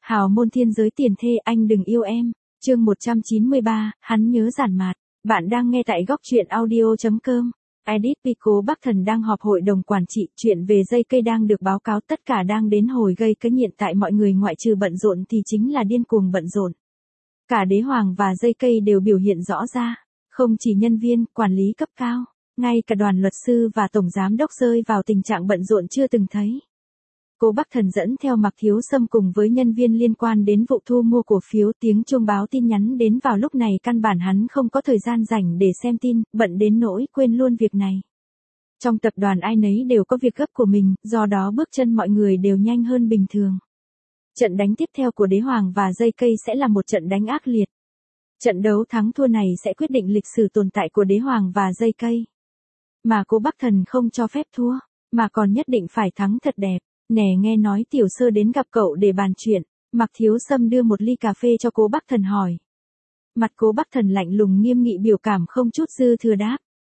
Hào môn thiên giới tiền thê anh đừng yêu em, chương 193, hắn nhớ Giản Mạt. Bạn đang nghe tại góc truyện audio.com. Edit Pico Bắc Thần đang họp hội đồng quản trị, chuyện về dây cây đang được báo cáo, tất cả đang đến hồi gây cái nghiện tại mọi người, ngoại trừ bận rộn thì chính là điên cuồng bận rộn. Cả đế hoàng và dây cây đều biểu hiện rõ ra, không chỉ nhân viên, quản lý cấp cao, ngay cả đoàn luật sư và tổng giám đốc rơi vào tình trạng bận rộn chưa từng thấy. Cố Bắc Thần dẫn theo Mạc Thiếu Sâm cùng với nhân viên liên quan đến vụ thu mua cổ phiếu, tiếng chuông báo tin nhắn đến vào lúc này căn bản hắn không có thời gian rảnh để xem tin, bận đến nỗi quên luôn việc này. Trong tập đoàn ai nấy đều có việc gấp của mình, do đó bước chân mọi người đều nhanh hơn bình thường. Trận đánh tiếp theo của đế hoàng và dây cây sẽ là một trận đánh ác liệt. Trận đấu thắng thua này sẽ quyết định lịch sử tồn tại của đế hoàng và dây cây. Mà Cố Bắc Thần không cho phép thua, mà còn nhất định phải thắng thật đẹp. Nè, nghe nói tiểu sơ đến gặp cậu để bàn chuyện. Mạc Thiếu Sâm đưa một ly cà phê cho Cố Bắc Thần hỏi. Mặt Cố Bắc Thần lạnh lùng nghiêm nghị, biểu cảm không chút dư thừa đáp.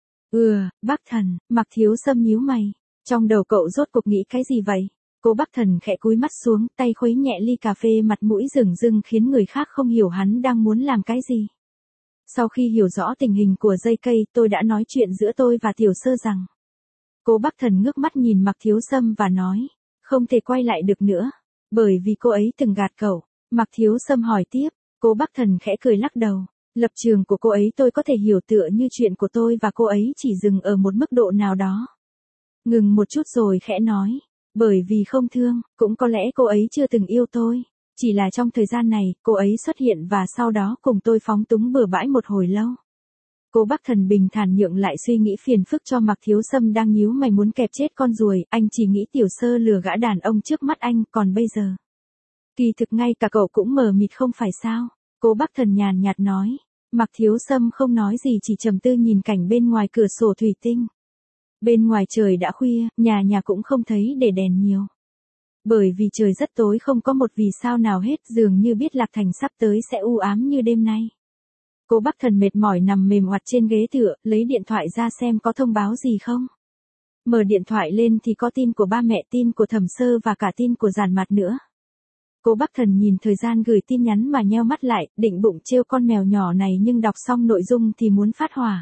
Bắc Thần. Mạc Thiếu Sâm nhíu mày. Trong đầu cậu rốt cuộc nghĩ cái gì vậy? Cố Bắc Thần khẽ cúi mắt xuống, tay khuấy nhẹ ly cà phê, mặt mũi rừng rưng khiến người khác không hiểu hắn đang muốn làm cái gì. Sau khi hiểu rõ tình hình của dây cây, tôi đã nói chuyện giữa tôi và tiểu sơ rằng. Cố Bắc Thần ngước mắt nhìn Mạc Thiếu Sâm và nói. Không thể quay lại được nữa, bởi vì cô ấy từng gạt cậu. Mạc Thiếu Sâm hỏi tiếp. Cố Bắc Thần khẽ cười lắc đầu. Lập trường của cô ấy tôi có thể hiểu, tựa như chuyện của tôi và cô ấy chỉ dừng ở một mức độ nào đó. Ngừng một chút rồi khẽ nói. Bởi vì không thương, cũng có lẽ cô ấy chưa từng yêu tôi. Chỉ là trong thời gian này, cô ấy xuất hiện và sau đó cùng tôi phóng túng bừa bãi một hồi lâu. Cố Bắc Thần bình thản nhượng lại suy nghĩ phiền phức cho Mạc Thiếu Sâm đang nhíu mày muốn kẹp chết con ruồi, anh chỉ nghĩ tiểu sơ lừa gã đàn ông trước mắt anh, còn bây giờ. Kỳ thực ngay cả cậu cũng mờ mịt không phải sao? Cố Bắc Thần nhàn nhạt nói. Mạc Thiếu Sâm không nói gì, chỉ trầm tư nhìn cảnh bên ngoài cửa sổ thủy tinh. Bên ngoài trời đã khuya, nhà cũng không thấy để đèn nhiều. Bởi vì trời rất tối, không có một vì sao nào hết, dường như biết Lạc Thành sắp tới sẽ u ám như đêm nay. Cố Bắc Thần mệt mỏi nằm mềm oặt trên ghế tựa, lấy điện thoại ra xem có thông báo gì không. Mở điện thoại lên thì có tin của ba mẹ, tin của Thẩm Sơ và cả tin của Giản Mạt nữa. Cố Bắc Thần nhìn thời gian gửi tin nhắn mà nheo mắt lại, định bụng trêu con mèo nhỏ này, nhưng đọc xong nội dung thì muốn phát hỏa.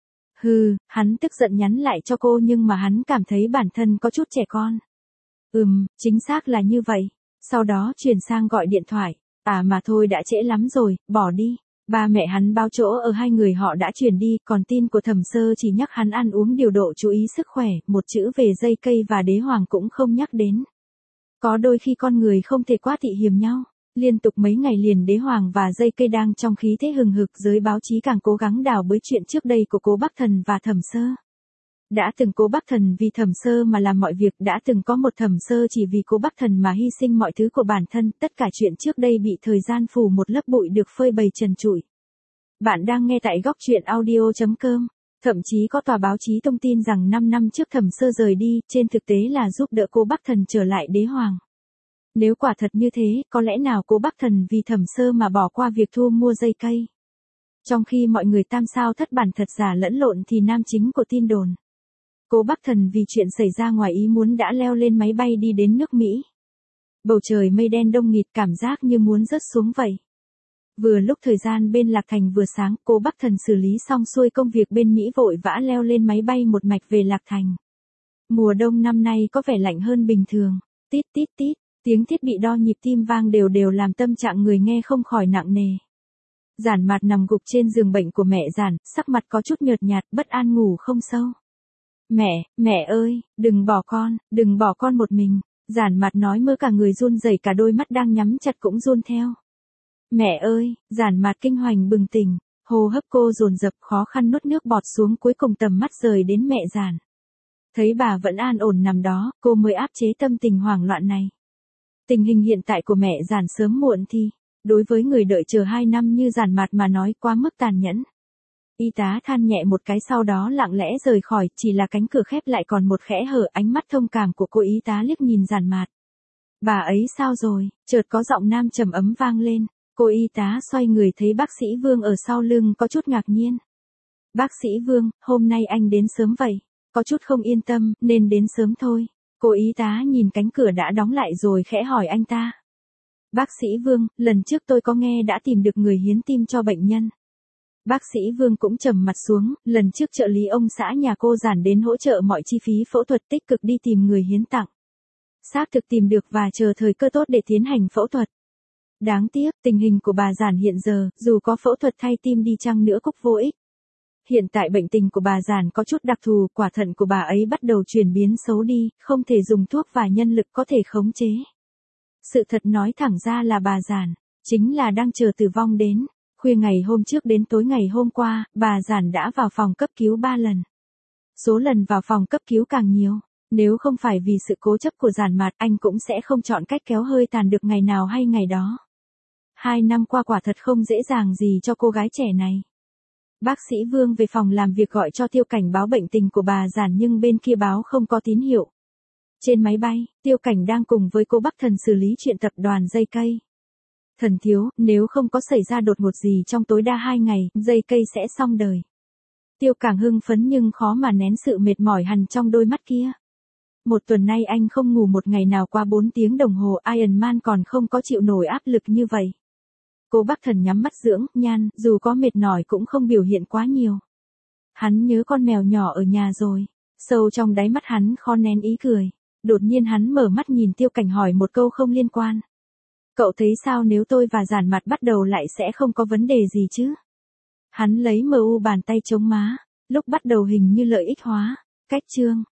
Hắn tức giận nhắn lại cho cô, nhưng mà hắn cảm thấy bản thân có chút trẻ con. Chính xác là như vậy. Sau đó chuyển sang gọi điện thoại. Mà thôi, đã trễ lắm rồi, bỏ đi. Ba mẹ hắn báo chỗ ở hai người họ đã chuyển đi, còn tin của Thẩm Sơ chỉ nhắc hắn ăn uống điều độ, chú ý sức khỏe, một chữ về dây cây và đế hoàng cũng không nhắc đến. Có đôi khi con người không thể quá tị hiềm nhau. Liên tục mấy ngày liền đế hoàng và dây cây đang trong khí thế hừng hực, giới báo chí càng cố gắng đào bới chuyện trước đây của Cố Bắc Thần và Thẩm Sơ. Đã từng Cố Bắc Thần vì Thẩm Sơ mà làm mọi việc, đã từng có một Thẩm Sơ chỉ vì Cố Bắc Thần mà hy sinh mọi thứ của bản thân, tất cả chuyện trước đây bị thời gian phủ một lớp bụi, được phơi bày trần trụi. Bạn đang nghe tại góc truyện audio.com. Thậm chí có tòa báo chí thông tin rằng 5 năm trước Thẩm Sơ rời đi, trên thực tế là giúp đỡ Cố Bắc Thần trở lại đế hoàng. Nếu quả thật như thế, có lẽ nào Cố Bắc Thần vì Thẩm Sơ mà bỏ qua việc thu mua dây cây? Trong khi mọi người tam sao thất bản thật giả lẫn lộn thì nam chính của tin đồn. Cố Bắc Thần vì chuyện xảy ra ngoài ý muốn đã leo lên máy bay đi đến nước Mỹ. Bầu trời mây đen đông nghịt, cảm giác như muốn rớt xuống vậy. Vừa lúc thời gian bên Lạc Thành vừa sáng, Cố Bắc Thần xử lý xong xuôi công việc bên Mỹ, vội vã leo lên máy bay một mạch về Lạc Thành. Mùa đông năm nay có vẻ lạnh hơn bình thường. Tít tít tít, tiếng thiết bị đo nhịp tim vang đều đều làm tâm trạng người nghe không khỏi nặng nề. Giản Mạt nằm gục trên giường bệnh của mẹ Giản, sắc mặt có chút nhợt nhạt, bất an ngủ không sâu. Mẹ ơi, đừng bỏ con một mình. Giản Mạt nói mơ cả người run rẩy, cả đôi mắt đang nhắm chặt cũng run theo. Mẹ ơi, Giản Mạt kinh hoàng bừng tỉnh, hô hấp cô dồn dập, khó khăn nuốt nước bọt xuống, cuối cùng tầm mắt rời đến mẹ Giản. Thấy bà vẫn an ổn nằm đó, cô mới áp chế tâm tình hoảng loạn này. Tình hình hiện tại của mẹ Giản sớm muộn thì, đối với người đợi chờ 2 năm như Giản Mạt mà nói quá mức tàn nhẫn. Y tá than nhẹ một cái, sau đó lặng lẽ rời khỏi, chỉ là cánh cửa khép lại còn một kẽ hở. Ánh mắt thông cảm của cô y tá liếc nhìn Giản Mạt. Bà ấy sao rồi? Chợt có giọng nam trầm ấm vang lên. Cô y tá xoay người thấy bác sĩ Vương ở sau lưng, có chút ngạc nhiên. Bác sĩ Vương, hôm nay anh đến sớm vậy? Có chút không yên tâm, nên đến sớm thôi. Cô y tá nhìn cánh cửa đã đóng lại rồi khẽ hỏi anh ta. Bác sĩ Vương, lần trước tôi có nghe đã tìm được người hiến tim cho bệnh nhân. Bác sĩ Vương cũng trầm mặt xuống, lần trước trợ lý ông xã nhà cô Giản đến hỗ trợ mọi chi phí phẫu thuật, tích cực đi tìm người hiến tặng. Xác thực tìm được và chờ thời cơ tốt để tiến hành phẫu thuật. Đáng tiếc, tình hình của bà Giản hiện giờ, dù có phẫu thuật thay tim đi chăng nữa cũng vô ích. Hiện tại bệnh tình của bà Giản có chút đặc thù, quả thận của bà ấy bắt đầu chuyển biến xấu đi, không thể dùng thuốc và nhân lực có thể khống chế. Sự thật nói thẳng ra là bà Giản, chính là đang chờ tử vong đến. Khuya ngày hôm trước đến tối ngày hôm qua, bà Giản đã vào phòng cấp cứu 3 lần. Số lần vào phòng cấp cứu càng nhiều. Nếu không phải vì sự cố chấp của Giản Mạt, anh cũng sẽ không chọn cách kéo hơi tàn được ngày nào hay ngày đó. 2 năm qua quả thật không dễ dàng gì cho cô gái trẻ này. Bác sĩ Vương về phòng làm việc gọi cho Tiêu Cảnh báo bệnh tình của bà Giản nhưng bên kia báo không có tín hiệu. Trên máy bay, Tiêu Cảnh đang cùng với cô Bắc Thần xử lý chuyện tập đoàn dây cây. Thần thiếu, nếu không có xảy ra đột ngột gì trong tối đa 2 ngày, dây cây sẽ xong đời. Tiêu Cảnh hưng phấn nhưng khó mà nén sự mệt mỏi hằn trong đôi mắt kia. 1 tuần nay anh không ngủ một ngày nào qua 4 tiếng đồng hồ, Iron Man còn không có chịu nổi áp lực như vậy. Cô Bắc Thần nhắm mắt dưỡng nhan, dù có mệt mỏi cũng không biểu hiện quá nhiều. Hắn nhớ con mèo nhỏ ở nhà rồi. Sâu trong đáy mắt hắn khó nén ý cười. Đột nhiên hắn mở mắt nhìn Tiêu Cảnh hỏi một câu không liên quan. Cậu thấy sao nếu tôi và Giản Mạt bắt đầu lại sẽ không có vấn đề gì chứ? Hắn lấy MU bàn tay chống má. Lúc bắt đầu hình như lợi ích hóa. Cách chương.